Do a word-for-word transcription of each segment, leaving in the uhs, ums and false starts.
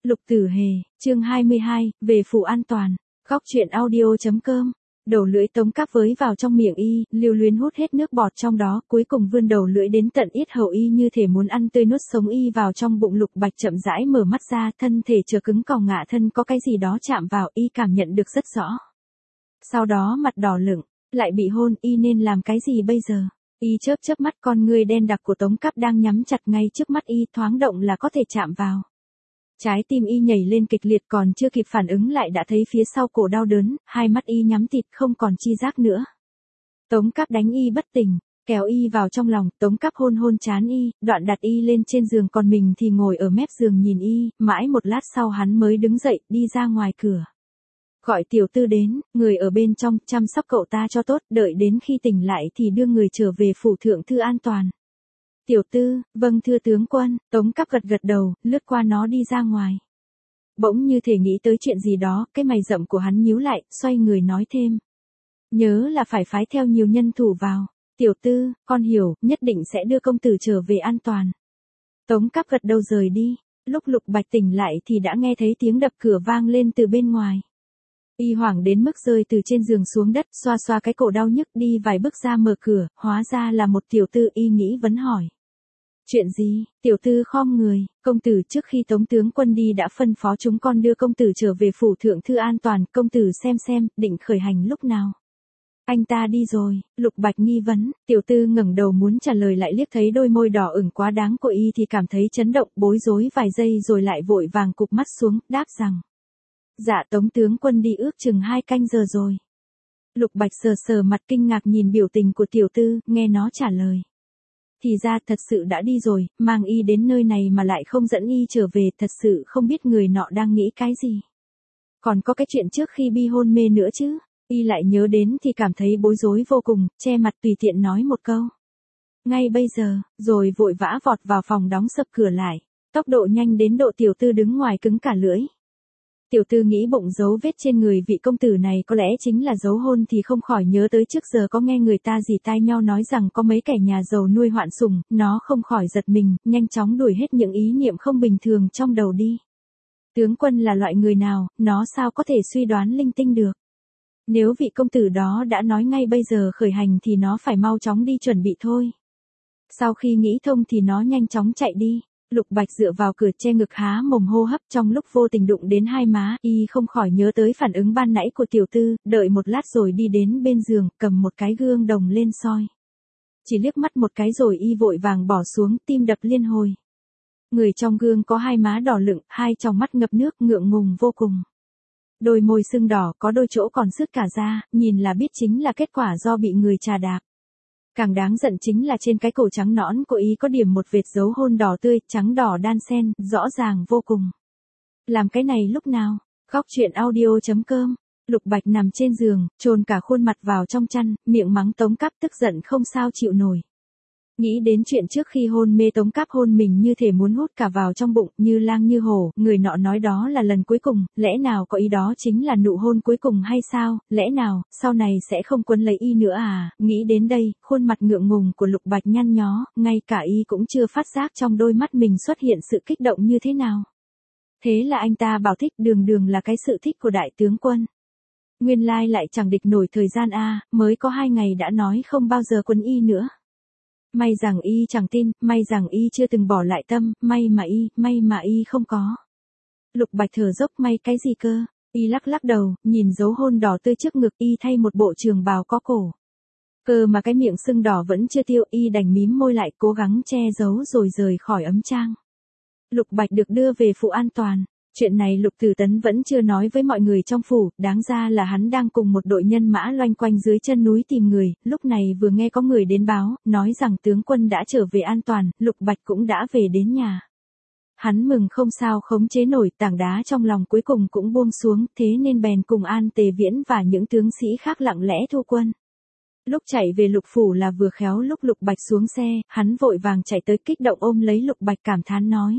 Lục Tử Hề, chương hai mươi hai, về phủ an toàn. Góc truyện audio.com. Đầu lưỡi Tống Cáp với vào trong miệng y, lưu luyến hút hết nước bọt trong đó, cuối cùng vươn đầu lưỡi đến tận yết hầu y như thể muốn ăn tươi nuốt sống y vào trong bụng. Lục Bạch chậm rãi mở mắt ra, thân thể chờ cứng còng ngả thân có cái gì đó chạm vào, y cảm nhận được rất rõ. Sau đó mặt đỏ lửng, lại bị hôn, y nên làm cái gì bây giờ? Y chớp chớp mắt, con ngươi đen đặc của Tống Cáp đang nhắm chặt ngay trước mắt y, thoáng động là có thể chạm vào. Trái tim y nhảy lên kịch liệt, còn chưa kịp phản ứng lại đã thấy phía sau cổ đau đớn, hai mắt y nhắm tịt không còn chi giác nữa. Tống Cáp đánh y bất tỉnh, kéo y vào trong lòng, Tống Cáp hôn hôn trán y, đoạn đặt y lên trên giường, còn mình thì ngồi ở mép giường nhìn y, mãi một lát sau hắn mới đứng dậy, đi ra ngoài cửa. Gọi Tiểu Tư đến, người ở bên trong, chăm sóc cậu ta cho tốt, đợi đến khi tỉnh lại thì đưa người trở về phủ thượng thư an toàn. Tiểu Tư, vâng thưa tướng quân. Tống Cáp gật gật đầu, lướt qua nó đi ra ngoài. Bỗng như thể nghĩ tới chuyện gì đó, cái mày rậm của hắn nhíu lại, xoay người nói thêm. Nhớ là phải phái theo nhiều nhân thủ vào. Tiểu Tư, con hiểu, nhất định sẽ đưa công tử trở về an toàn. Tống Cáp gật đầu rời đi. Lúc Lục Bạch tỉnh lại thì đã nghe thấy tiếng đập cửa vang lên từ bên ngoài. Y hoảng đến mức rơi từ trên giường xuống đất, xoa xoa cái cổ đau nhức, đi vài bước ra mở cửa, hóa ra là một tiểu tư. Y nghĩ vấn hỏi. Chuyện gì? Tiểu Tư khom người, công tử, trước khi Tống tướng quân đi đã phân phó chúng con đưa công tử trở về phủ thượng thư an toàn, công tử xem xem, định khởi hành lúc nào? Anh ta đi rồi. Lục Bạch nghi vấn. Tiểu Tư ngẩng đầu muốn trả lời, lại liếc thấy đôi môi đỏ ửng quá đáng của y thì cảm thấy chấn động, bối rối vài giây rồi lại vội vàng cụp mắt xuống, đáp rằng. Dạ Tống tướng quân đi ước chừng hai canh giờ rồi. Lục Bạch sờ sờ mặt kinh ngạc nhìn biểu tình của Tiểu Tư, nghe nó trả lời. Thì ra thật sự đã đi rồi, mang y đến nơi này mà lại không dẫn y trở về, thật sự không biết người nọ đang nghĩ cái gì. Còn có cái chuyện trước khi bi hôn mê nữa chứ, y lại nhớ đến thì cảm thấy bối rối vô cùng, che mặt tùy tiện nói một câu. Ngay bây giờ, rồi vội vã vọt vào phòng đóng sập cửa lại, tốc độ nhanh đến độ Tiểu Tư đứng ngoài cứng cả lưỡi. Tiểu Tư nghĩ bụng dấu vết trên người vị công tử này có lẽ chính là dấu hôn thì không khỏi nhớ tới trước giờ có nghe người ta dì tai nhau nói rằng có mấy kẻ nhà giàu nuôi hoạn sủng, nó không khỏi giật mình, nhanh chóng đuổi hết những ý niệm không bình thường trong đầu đi. Tướng quân là loại người nào, nó sao có thể suy đoán linh tinh được. Nếu vị công tử đó đã nói ngay bây giờ khởi hành thì nó phải mau chóng đi chuẩn bị thôi. Sau khi nghĩ thông thì nó nhanh chóng chạy đi. Lục Bạch dựa vào cửa che ngực há mồm hô hấp, trong lúc vô tình đụng đến hai má, y không khỏi nhớ tới phản ứng ban nãy của Tiểu Tư, đợi một lát rồi đi đến bên giường, cầm một cái gương đồng lên soi. Chỉ liếc mắt một cái rồi y vội vàng bỏ xuống, tim đập liên hồi. Người trong gương có hai má đỏ lựng, hai tròng mắt ngập nước, ngượng ngùng vô cùng. Đôi môi sưng đỏ, có đôi chỗ còn sứt cả da, nhìn là biết chính là kết quả do bị người trà đạp. Càng đáng giận chính là trên cái cổ trắng nõn của y có điểm một vệt dấu hôn đỏ tươi, trắng đỏ đan xen, rõ ràng vô cùng. Làm cái này lúc nào? Góc truyện audio.com. Lục Bạch nằm trên giường, chôn cả khuôn mặt vào trong chăn, miệng mắng Tống Cáp, tức giận không sao chịu nổi. Nghĩ đến chuyện trước khi hôn mê Tống Cáp hôn mình như thể muốn hút cả vào trong bụng, như lang như hổ, người nọ nói đó là lần cuối cùng, lẽ nào có ý đó chính là nụ hôn cuối cùng hay sao, lẽ nào, sau này sẽ không quấn lấy y nữa à, nghĩ đến đây, khuôn mặt ngượng ngùng của Lục Bạch nhăn nhó, ngay cả y cũng chưa phát giác trong đôi mắt mình xuất hiện sự kích động như thế nào. Thế là anh ta bảo thích, đường đường là cái sự thích của đại tướng quân. Nguyên lai lại chẳng địch nổi thời gian a, mới có hai ngày đã nói không bao giờ quấn y nữa. May rằng y chẳng tin, may rằng y chưa từng bỏ lại tâm, may mà y, may mà y không có. Lục Bạch thở dốc, may cái gì cơ? Y lắc lắc đầu, nhìn dấu hôn đỏ tươi trước ngực, y thay một bộ trường bào có cổ. Cơ mà cái miệng sưng đỏ vẫn chưa tiêu, y đành mím môi lại, cố gắng che giấu rồi rời khỏi ấm trang. Lục Bạch được đưa về phủ an toàn. Chuyện này Lục Tử Tấn vẫn chưa nói với mọi người trong phủ, đáng ra là hắn đang cùng một đội nhân mã loanh quanh dưới chân núi tìm người, lúc này vừa nghe có người đến báo, nói rằng tướng quân đã trở về an toàn, Lục Bạch cũng đã về đến nhà. Hắn mừng không sao khống chế nổi, tảng đá trong lòng cuối cùng cũng buông xuống, thế nên bèn cùng An Tề Viễn và những tướng sĩ khác lặng lẽ thu quân. Lúc chạy về Lục phủ là vừa khéo lúc Lục Bạch xuống xe, hắn vội vàng chạy tới kích động ôm lấy Lục Bạch cảm thán nói.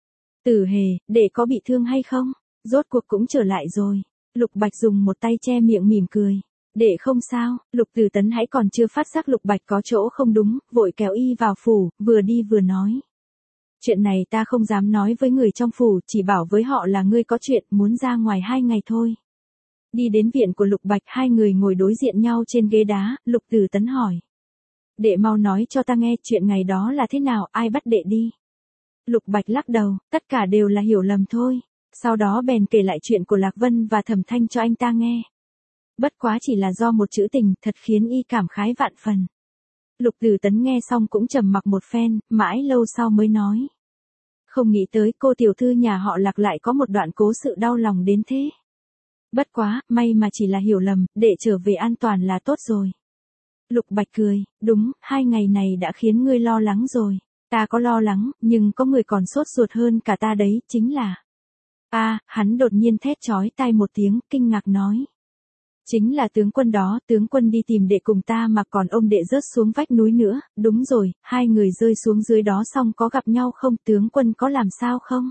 Tử Hề, đệ có bị thương hay không? Rốt cuộc cũng trở lại rồi. Lục Bạch dùng một tay che miệng mỉm cười. Đệ không sao. Lục Tử Tấn hãy còn chưa phát giác Lục Bạch có chỗ không đúng, vội kéo y vào phủ, vừa đi vừa nói. Chuyện này ta không dám nói với người trong phủ, chỉ bảo với họ là ngươi có chuyện muốn ra ngoài hai ngày thôi. Đi đến viện của Lục Bạch, hai người ngồi đối diện nhau trên ghế đá, Lục Tử Tấn hỏi. Đệ mau nói cho ta nghe chuyện ngày đó là thế nào, ai bắt đệ đi. Lục Bạch lắc đầu, tất cả đều là hiểu lầm thôi. Sau đó bèn kể lại chuyện của Lạc Vân và Thẩm Thanh cho anh ta nghe. Bất quá chỉ là do một chữ tình, thật khiến y cảm khái vạn phần. Lục Tử Tấn nghe xong cũng trầm mặc một phen, mãi lâu sau mới nói. Không nghĩ tới cô tiểu thư nhà họ Lạc lại có một đoạn cố sự đau lòng đến thế. Bất quá, may mà chỉ là hiểu lầm, để trở về an toàn là tốt rồi. Lục Bạch cười, đúng, hai ngày này đã khiến ngươi lo lắng rồi. Ta có lo lắng, nhưng có người còn sốt ruột hơn cả ta đấy, chính là... a à, hắn đột nhiên thét chói tai một tiếng, kinh ngạc nói. Chính là tướng quân đó, tướng quân đi tìm đệ cùng ta mà còn ông đệ rớt xuống vách núi nữa, đúng rồi, hai người rơi xuống dưới đó xong có gặp nhau không, tướng quân có làm sao không?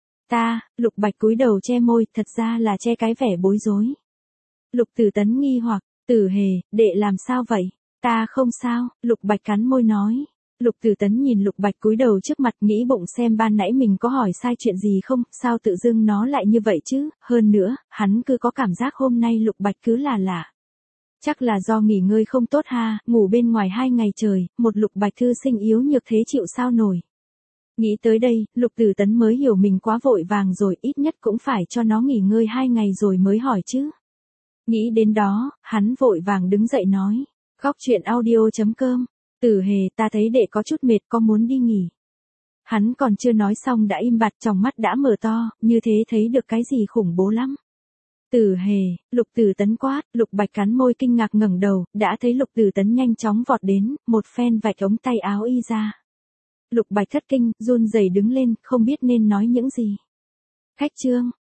Ta, Lục Bạch cúi đầu che môi, thật ra là che cái vẻ bối rối. Lục Tử Tấn nghi hoặc, Tử Hề, đệ làm sao vậy? Ta không sao, Lục Bạch cắn môi nói. Lục Tử Tấn nhìn Lục Bạch cúi đầu trước mặt, nghĩ bụng xem ban nãy mình có hỏi sai chuyện gì không, sao tự dưng nó lại như vậy chứ, hơn nữa, hắn cứ có cảm giác hôm nay Lục Bạch cứ là lạ. Chắc là do nghỉ ngơi không tốt ha, ngủ bên ngoài hai ngày trời, một Lục Bạch thư sinh yếu nhược thế chịu sao nổi. Nghĩ tới đây, Lục Tử Tấn mới hiểu mình quá vội vàng rồi, ít nhất cũng phải cho nó nghỉ ngơi hai ngày rồi mới hỏi chứ. Nghĩ đến đó, hắn vội vàng đứng dậy nói, góc truyện audio chấm com. Tử Hề, ta thấy đệ có chút mệt, có muốn đi nghỉ. Hắn còn chưa nói xong đã im bặt, tròng mắt đã mở to, như thế thấy được cái gì khủng bố lắm. Tử Hề, Lục Tử Tấn quát, Lục Bạch cắn môi kinh ngạc ngẩng đầu, đã thấy Lục Tử Tấn nhanh chóng vọt đến, một phen vạch ống tay áo y ra. Lục Bạch thất kinh, run rẩy đứng lên, không biết nên nói những gì. Khách trương,